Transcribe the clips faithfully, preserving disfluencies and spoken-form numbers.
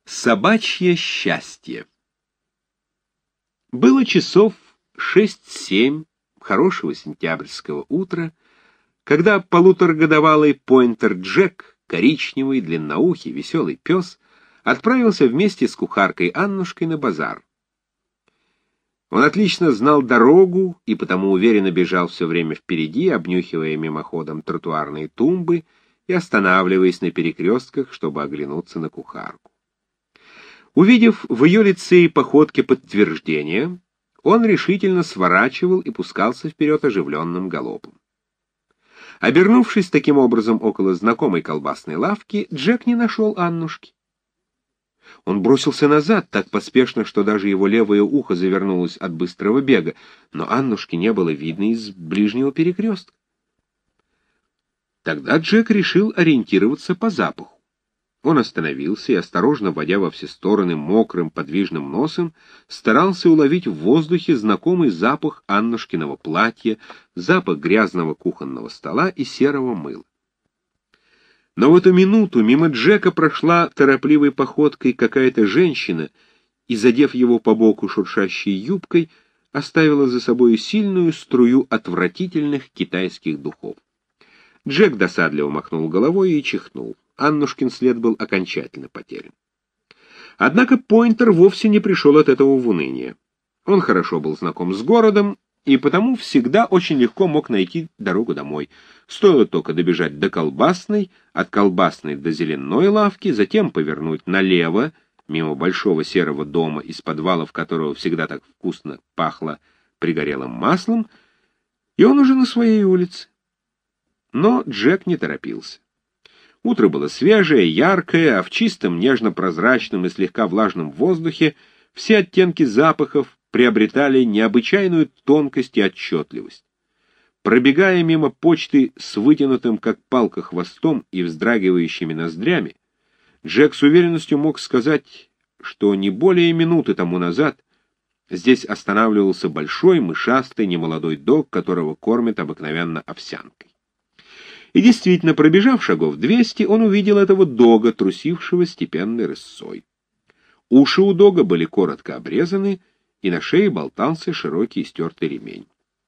Собачье счастье. Было часов шесть-семь хорошего сентябрьского утра, когда полуторагодовалый пойнтер Джек, коричневый, длинноухий, веселый пес, отправился вместе с кухаркой Аннушкой на базар. Он отлично знал дорогу и потому уверенно бежал все время впереди, обнюхивая мимоходом тротуарные тумбы и останавливаясь на перекрестках, чтобы оглянуться на кухарку. Увидев в ее лице и походке подтверждение, он решительно сворачивал и пускался вперед оживленным галопом. Обернувшись таким образом около знакомой колбасной лавки, Джек не нашел Аннушки. Он бросился назад так поспешно, что даже его левое ухо завернулось от быстрого бега, но Аннушки не было видно из ближнего перекрестка. Тогда Джек решил ориентироваться по запаху. Он остановился и, осторожно водя во все стороны мокрым подвижным носом, старался уловить в воздухе знакомый запах Аннушкиного платья, запах грязного кухонного стола и серого мыла. Но в эту минуту мимо Джека прошла торопливой походкой какая-то женщина и, задев его по боку шуршащей юбкой, оставила за собой сильную струю отвратительных китайских духов. Джек досадливо махнул головой и чихнул. Аннушкин след был окончательно потерян. Однако Пойнтер вовсе не пришел от этого в уныние. Он хорошо был знаком с городом и потому всегда очень легко мог найти дорогу домой. Стоило только добежать до колбасной, от колбасной до зеленой лавки, затем повернуть налево, мимо большого серого дома, из подвалов которого всегда так вкусно пахло пригорелым маслом, и он уже на своей улице. Но Джек не торопился. Утро было свежее, яркое, а в чистом, нежно-прозрачном и слегка влажном воздухе все оттенки запахов приобретали необычайную тонкость и отчетливость. Пробегая мимо почты с вытянутым, как палка, хвостом и вздрагивающими ноздрями, Джек с уверенностью мог сказать, что не более минуты тому назад здесь останавливался большой, мышастый, немолодой дог, которого кормят обыкновенно овсянкой. И действительно, пробежав шагов двести, он увидел этого дога, трусившего степенной рысцой. Уши у дога были коротко обрезаны, и на шее болтался широкий стертый ремень.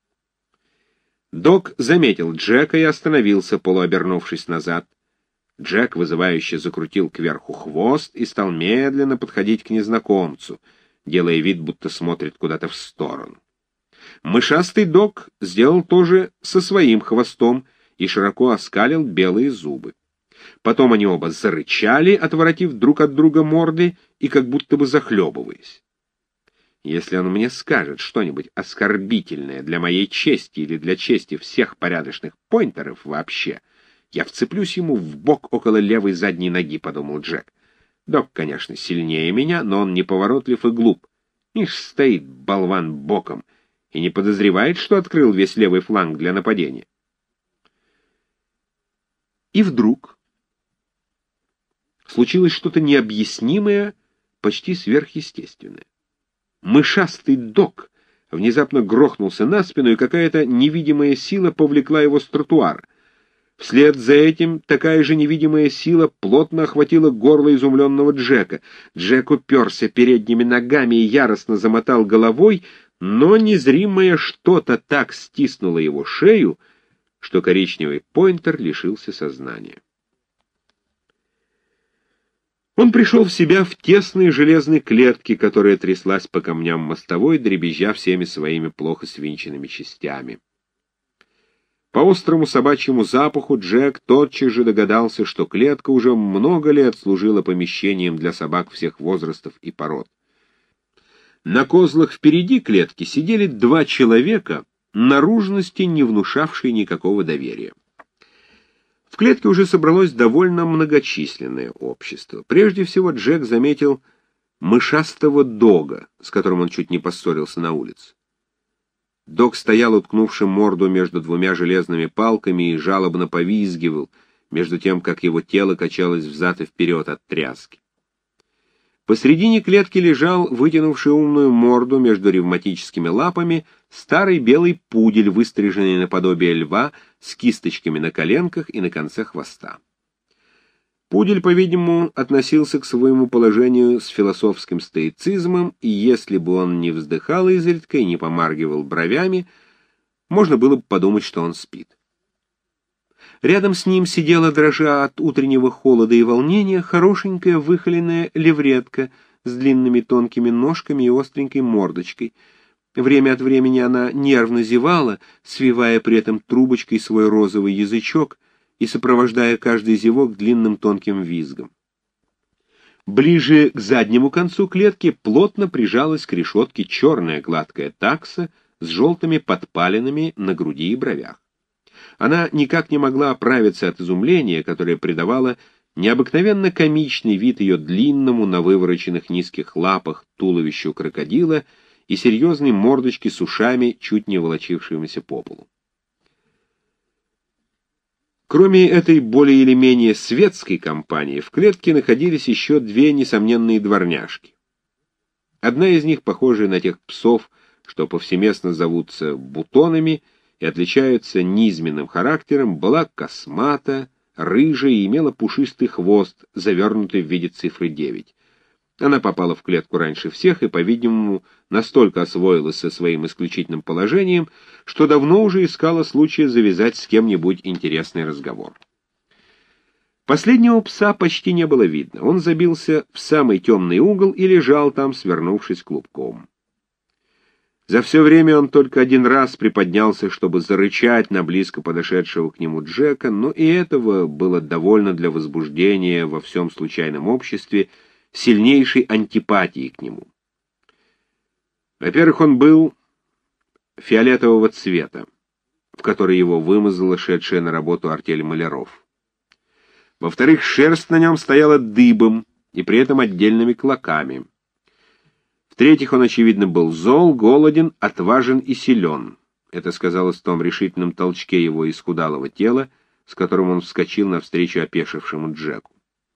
Дог заметил Джека и остановился, полуобернувшись назад. Джек вызывающе закрутил кверху хвост и стал медленно подходить к незнакомцу, делая вид, будто смотрит куда-то в сторону. Мышастый дог сделал то же со своим хвостом и широко оскалил белые зубы. Потом они оба зарычали, отворотив друг от друга морды и как будто бы захлебываясь. Если он мне скажет что-нибудь оскорбительное для моей чести или для чести всех порядочных пойнтеров вообще, я вцеплюсь ему в бок около левой задней ноги, — подумал Джек. Дог, конечно, сильнее меня, но он неповоротлив и глуп. Ишь, стоит болван боком и не подозревает, что открыл весь левый фланг для нападения. И вдруг случилось что-то необъяснимое, почти сверхъестественное. Мышастый дог внезапно грохнулся на спину, и какая-то невидимая сила повлекла его с тротуара. Вслед за этим такая же невидимая сила плотно охватила горло изумленного Джека. Джек уперся передними ногами и яростно замотал головой, но незримое что-то так стиснуло его шею, что коричневый пойнтер лишился сознания. Он пришел в себя в тесной железной клетке, которая тряслась по камням мостовой, дребезжа всеми своими плохо свинченными частями. По острому собачьему запаху Джек тотчас же догадался, что клетка уже много лет служила помещением для собак всех возрастов и пород. На козлах впереди клетки сидели два человека, наружности не внушавшие никакого доверия. В клетке уже собралось довольно многочисленное общество. Прежде всего Джек заметил мышастого дога, с которым он чуть не поссорился на улице. Дог стоял, уткнувши морду между двумя железными палками, и жалобно повизгивал, между тем, как его тело качалось взад и вперед от тряски. Посредине клетки лежал, вытянувший умную морду между ревматическими лапами, старый белый пудель, выстриженный наподобие льва, с кисточками на коленках и на конце хвоста. Пудель, по-видимому, относился к своему положению с философским стоицизмом, и если бы он не вздыхал изредка и не помаргивал бровями, можно было бы подумать, что он спит. Рядом с ним сидела, дрожа от утреннего холода и волнения, хорошенькая выхоленная левретка с длинными тонкими ножками и остренькой мордочкой. Время от времени она нервно зевала, свивая при этом трубочкой свой розовый язычок и сопровождая каждый зевок длинным тонким визгом. Ближе к заднему концу клетки плотно прижалась к решетке черная гладкая такса с желтыми подпалинами на груди и бровях. Она никак не могла оправиться от изумления, которое придавало необыкновенно комичный вид ее длинному на вывороченных низких лапах туловищу крокодила и серьезной мордочке с ушами, чуть не волочившимися по полу. Кроме этой более или менее светской компании, в клетке находились еще две несомненные дворняжки. Одна из них, похожая на тех псов, что повсеместно зовутся бутонами и отличаются низменным характером, была космата, рыжая и имела пушистый хвост, завернутый в виде цифры девять. Она попала в клетку раньше всех и, по-видимому, настолько освоилась со своим исключительным положением, что давно уже искала случая завязать с кем-нибудь интересный разговор. Последнего пса почти не было видно. Он забился в самый темный угол и лежал там, свернувшись клубком. За все время он только один раз приподнялся, чтобы зарычать на близко подошедшего к нему Джека, но и этого было довольно для возбуждения во всем случайном обществе, сильнейшей антипатии к нему. Во-первых, он был фиолетового цвета, в который его вымазала шедшая на работу артель маляров. Во-вторых, шерсть на нем стояла дыбом и при этом отдельными клоками. В-третьих, он, очевидно, был зол, голоден, отважен и силен. Это сказалось в том решительном толчке его исхудалого тела, с которым он вскочил навстречу опешившему Джеку.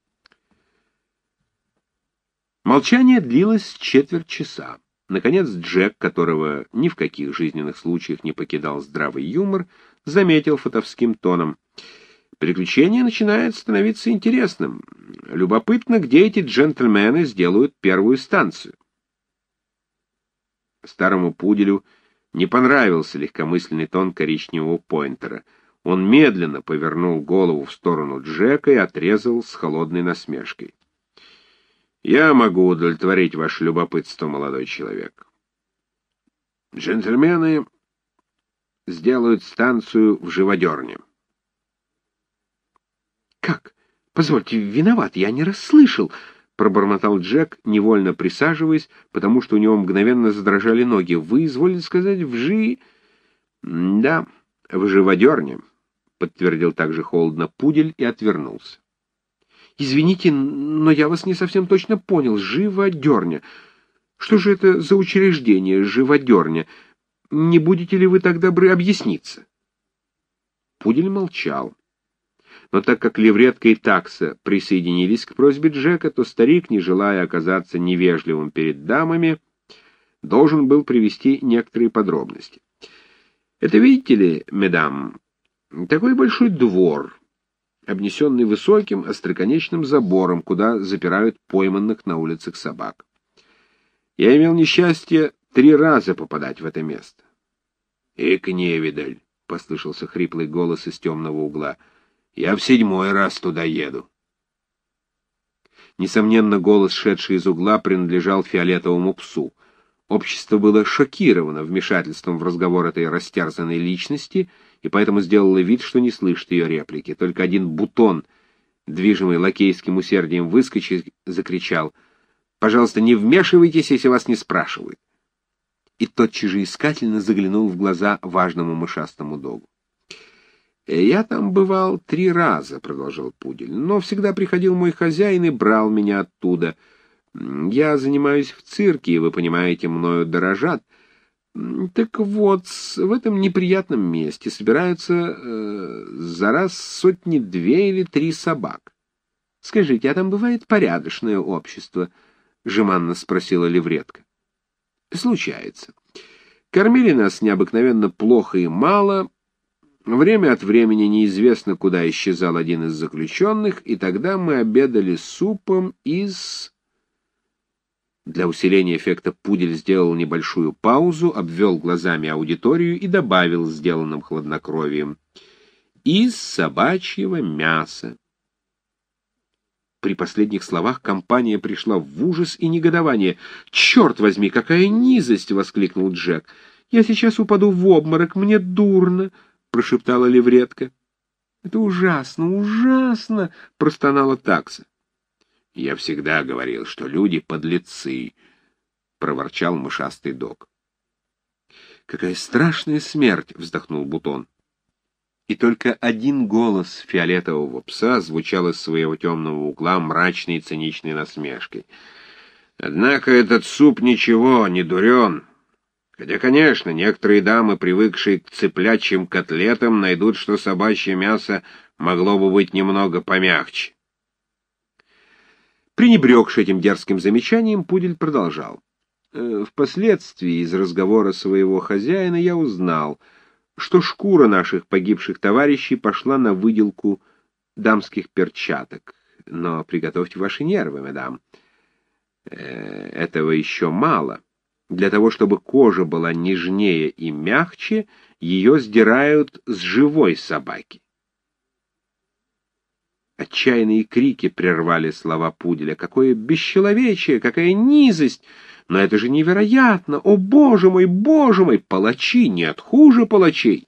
Молчание длилось четверть часа. Наконец Джек, которого ни в каких жизненных случаях не покидал здравый юмор, заметил фатовским тоном: «Приключение начинает становиться интересным. Любопытно, где эти джентльмены сделают первую станцию». Старому пуделю не понравился легкомысленный тон коричневого пойнтера. Он медленно повернул голову в сторону Джека и отрезал с холодной насмешкой: «Я могу удовлетворить ваше любопытство, молодой человек. Джентльмены сделают станцию в живодерне». «Как? Позвольте, виноват, я не расслышал», — пробормотал Джек, невольно присаживаясь, потому что у него мгновенно задрожали ноги. «Вы изволите сказать, в жи...» «Да, в живодерне», — подтвердил также холодно пудель и отвернулся. «Извините, но я вас не совсем точно понял. Живодерня. Что же это за учреждение, живодерня? Не будете ли вы так добры объясниться?» Пудель молчал. Но так как левретка и такса присоединились к просьбе Джека, то старик, не желая оказаться невежливым перед дамами, должен был привести некоторые подробности. «Это, видите ли, медам, такой большой двор, обнесенный высоким остроконечным забором, куда запирают пойманных на улицах собак. Я имел несчастье три раза попадать в это место». «Эк, невидаль», — послышался хриплый голос из темного угла, — «я в седьмой раз туда еду». Несомненно, голос, шедший из угла, принадлежал фиолетовому псу. Общество было шокировано вмешательством в разговор этой растерзанной личности, и поэтому сделало вид, что не слышит ее реплики. Только один бутон, движимый лакейским усердием выскочил, закричал: «Пожалуйста, не вмешивайтесь, если вас не спрашивают». И тотчас же искательно заглянул в глаза важному мышастому догу. «Я там бывал три раза», — продолжал пудель, — «но всегда приходил мой хозяин и брал меня оттуда. Я занимаюсь в цирке, и, вы понимаете, мною дорожат. Так вот, в этом неприятном месте собираются э, за раз сотни-две или три собак. Скажите, а там бывает порядочное общество?» — жеманно спросила левретка. «Случается. Кормили нас необыкновенно плохо и мало. Время от времени неизвестно, куда исчезал один из заключенных, и тогда мы обедали супом из... Для усиления эффекта Пудель сделал небольшую паузу, обвел глазами аудиторию и добавил сделанным хладнокровием: из собачьего мяса. При последних словах компания пришла в ужас и негодование. «Черт возьми, какая низость!» — воскликнул Джек. «Я сейчас упаду в обморок, мне дурно!» — прошептала левретка. «Это ужасно, ужасно!» — простонала такса. «Я всегда говорил, что люди подлецы!» — проворчал мышастый док. «Какая страшная смерть!» — вздохнул Бутон. И только один голос фиолетового пса звучал из своего темного угла мрачной и циничной насмешкой. «Однако этот суп ничего, не дурен. Хотя, конечно, некоторые дамы, привыкшие к цыплячьим котлетам, найдут, что собачье мясо могло бы быть немного помягче». Пренебрегши этим дерзким замечанием, Пудель продолжал. «Впоследствии из разговора своего хозяина я узнал, что шкура наших погибших товарищей пошла на выделку дамских перчаток. Но приготовьте ваши нервы, мадам. Этого еще мало. Для того, чтобы кожа была нежнее и мягче, ее сдирают с живой собаки». Отчаянные крики прервали слова Пуделя. «Какое бесчеловечие! Какая низость! Но это же невероятно! О, боже мой, боже мой! Палачи! Нет, хуже палачей!»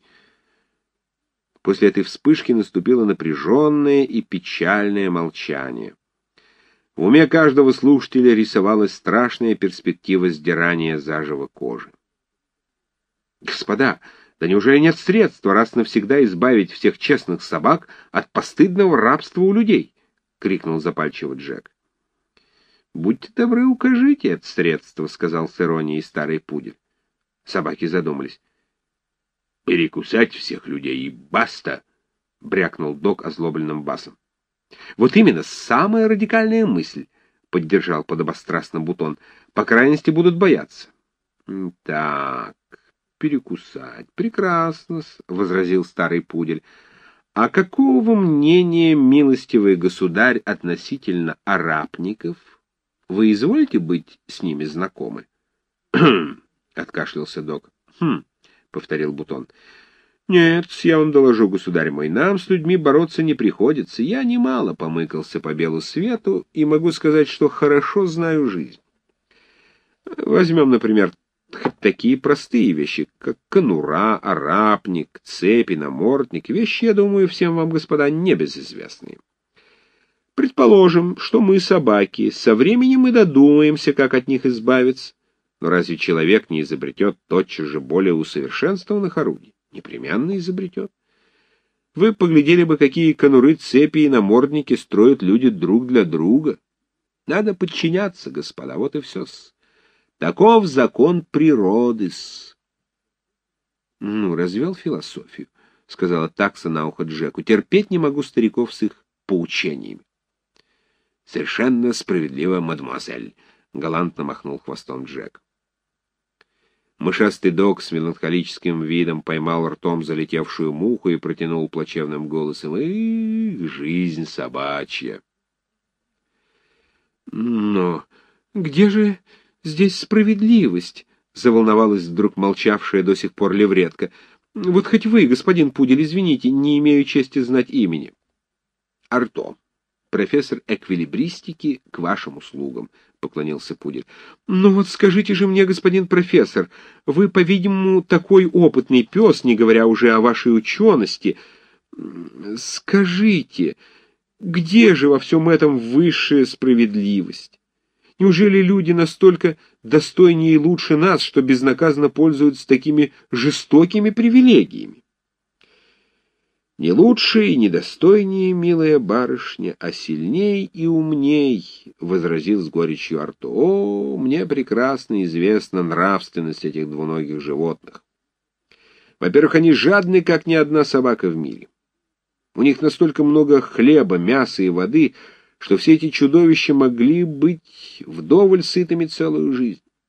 После этой вспышки наступило напряженное и печальное молчание. В уме каждого слушателя рисовалась страшная перспектива сдирания заживо кожи. «Господа, да неужели нет средства раз навсегда избавить всех честных собак от постыдного рабства у людей?» — крикнул запальчиво Джек. «Будьте добры, укажите это средство», — сказал с иронией старый Пудель. Собаки задумались. «Перекусать всех людей и баста!» — брякнул док озлобленным басом. «Вот именно, самая радикальная мысль», — поддержал подобострастно Бутон. «По крайности будут бояться». «Так, перекусать. Прекрасно», — возразил старый Пудель. «А какого вы мнения, милостивый государь, относительно арапников? Вы изволите быть с ними знакомы?» «Хм», — откашлялся док. «Хм», — повторил Бутон. «Нет, я вам доложу, государь мой, нам с людьми бороться не приходится. Я немало помыкался по белу свету и могу сказать, что хорошо знаю жизнь. Возьмем, например, такие простые вещи, как конура, арапник, цепи, намордник. Вещи, я думаю, всем вам, господа, небезызвестные. Предположим, что мы собаки, со временем и додумаемся, как от них избавиться. Но разве человек не изобретет тотчас же более усовершенствованных орудий? Непременно изобретет. Вы поглядели бы, какие конуры, цепи и намордники строят люди друг для друга. Надо подчиняться, господа, вот и все-с. Таков закон природы-с. Ну, развел философию, — сказала такса на ухо Джеку. Терпеть не могу стариков с их поучениями. Совершенно справедливо, мадемуазель, — галантно махнул хвостом Джек. Мышастый док с меланхолическим видом поймал ртом залетевшую муху и протянул плачевным голосом: «Эх, жизнь собачья!» «Но где же здесь справедливость?» — заволновалась вдруг молчавшая до сих пор левретка. «Вот хоть вы, господин Пудель, извините, не имею чести знать имени». «Арто, профессор эквилибристики, к вашим услугам», — поклонился Пудель. «Ну вот скажите же мне, господин профессор, вы, по-видимому, такой опытный пес, не говоря уже о вашей учености. Скажите, где же во всем этом высшая справедливость? Неужели люди настолько достойнее и лучше нас, что безнаказанно пользуются такими жестокими привилегиями?» «Не лучше и не достойнее, милая барышня, а сильней и умней», — возразил с горечью Арто. «О, мне прекрасно известна нравственность этих двуногих животных. Во-первых, они жадны, как ни одна собака в мире. У них настолько много хлеба, мяса и воды, что все эти чудовища могли быть вдоволь сытыми целую жизнь.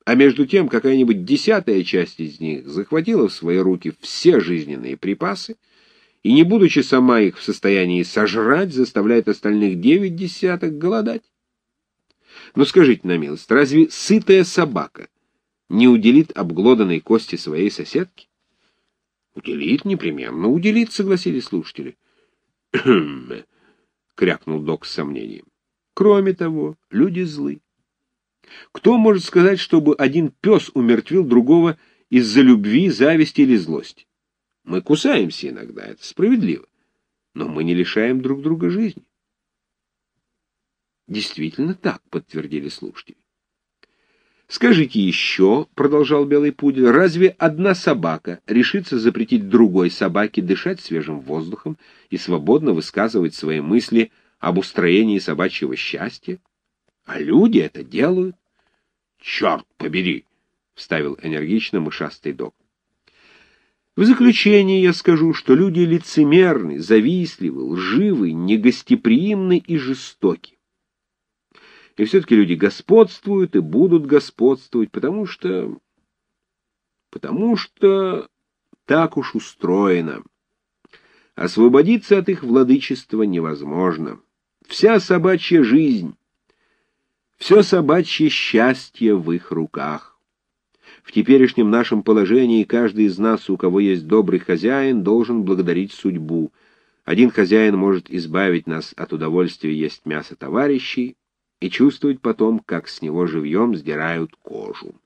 А между тем какая-нибудь десятая часть из них захватила в свои руки все жизненные припасы и, не будучи сама их в состоянии сожрать, заставляет остальных девять десяток голодать. Но скажите на милость, разве сытая собака не уделит обглоданной кости своей соседки? Уделит, непременно уделит, согласились слушатели. «Кхм», — крякнул док с сомнением. Кроме того, люди злы. Кто может сказать, чтобы один пес умертвил другого из-за любви, зависти или злости? Мы кусаемся иногда, это справедливо, но мы не лишаем друг друга жизни. Действительно так, подтвердили слушатели. Скажите еще, продолжал Белый Пудель, разве одна собака решится запретить другой собаке дышать свежим воздухом и свободно высказывать свои мысли об устроении собачьего счастья? А люди это делают. Черт побери, вставил энергично мышастый док. В заключение я скажу, что люди лицемерны, завистливы, лживы, негостеприимны и жестоки. И все-таки люди господствуют и будут господствовать, потому что... потому что так уж устроено. Освободиться от их владычества невозможно. Вся собачья жизнь, все собачье счастье в их руках. В теперешнем нашем положении каждый из нас, у кого есть добрый хозяин, должен благодарить судьбу. Один хозяин может избавить нас от удовольствия есть мясо товарищей и чувствовать потом, как с него живьем сдирают кожу.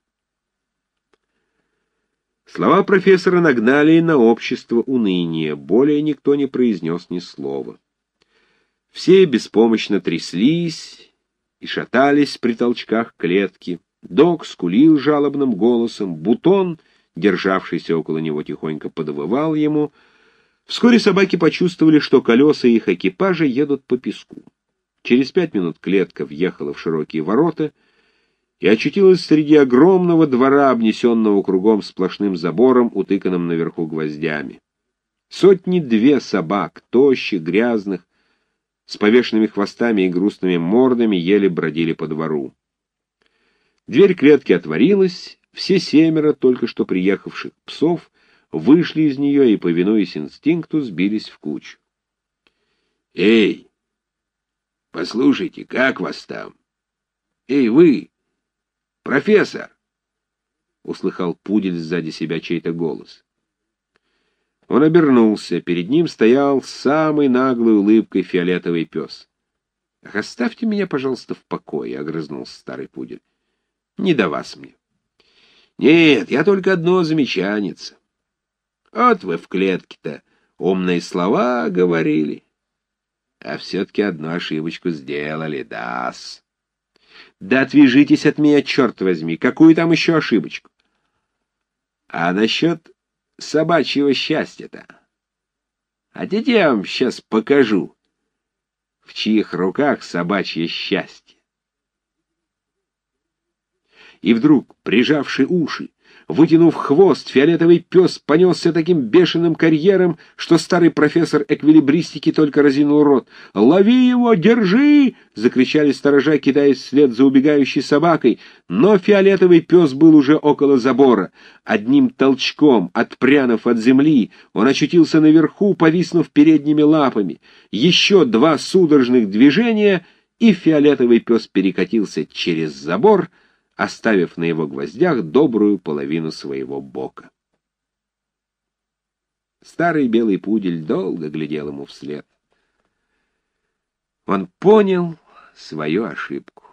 Слова профессора нагнали на общество уныние, более никто не произнес ни слова. Все беспомощно тряслись и шатались при толчках клетки. Док скулил жалобным голосом, Бутон, державшийся около него, тихонько подвывал ему. Вскоре собаки почувствовали, что колеса их экипажа едут по песку. Через пять минут клетка въехала в широкие ворота и очутилась среди огромного двора, обнесенного кругом сплошным забором, утыканным наверху гвоздями. Сотни-две собак, тощих, грязных, с повешенными хвостами и грустными мордами, еле бродили по двору. Дверь клетки отворилась, все семеро только что приехавших псов вышли из нее и, повинуясь инстинкту, сбились в кучу. «Эй, послушайте, как вас там? Эй, вы, профессор!» — услыхал Пудель сзади себя чей-то голос. Он обернулся. Перед ним стоял с самой наглой улыбкой фиолетовый пес. «Ах, оставьте меня, пожалуйста, в покое», — огрызнулся старый Пудель. «Не до вас мне». «Нет, я только одно замечаница. Вот вы в клетке-то умные слова говорили, а все-таки одну ошибочку сделали, да-с». «Да отвяжитесь от меня, черт возьми, какую там еще ошибочку?» «А насчет собачьего счастья-то? Хотите, я вам сейчас покажу, в чьих руках собачье счастье?» И вдруг, прижавши уши, вытянув хвост, фиолетовый пес понесся таким бешеным карьером, что старый профессор эквилибристики только разинул рот. «Лови его! Держи!» — закричали сторожа, кидаясь вслед за убегающей собакой. Но фиолетовый пес был уже около забора. Одним толчком, отпрянув от земли, он очутился наверху, повиснув передними лапами. Еще два судорожных движения, и фиолетовый пес перекатился через забор, оставив на его гвоздях добрую половину своего бока. Старый Белый Пудель долго глядел ему вслед. Он понял свою ошибку.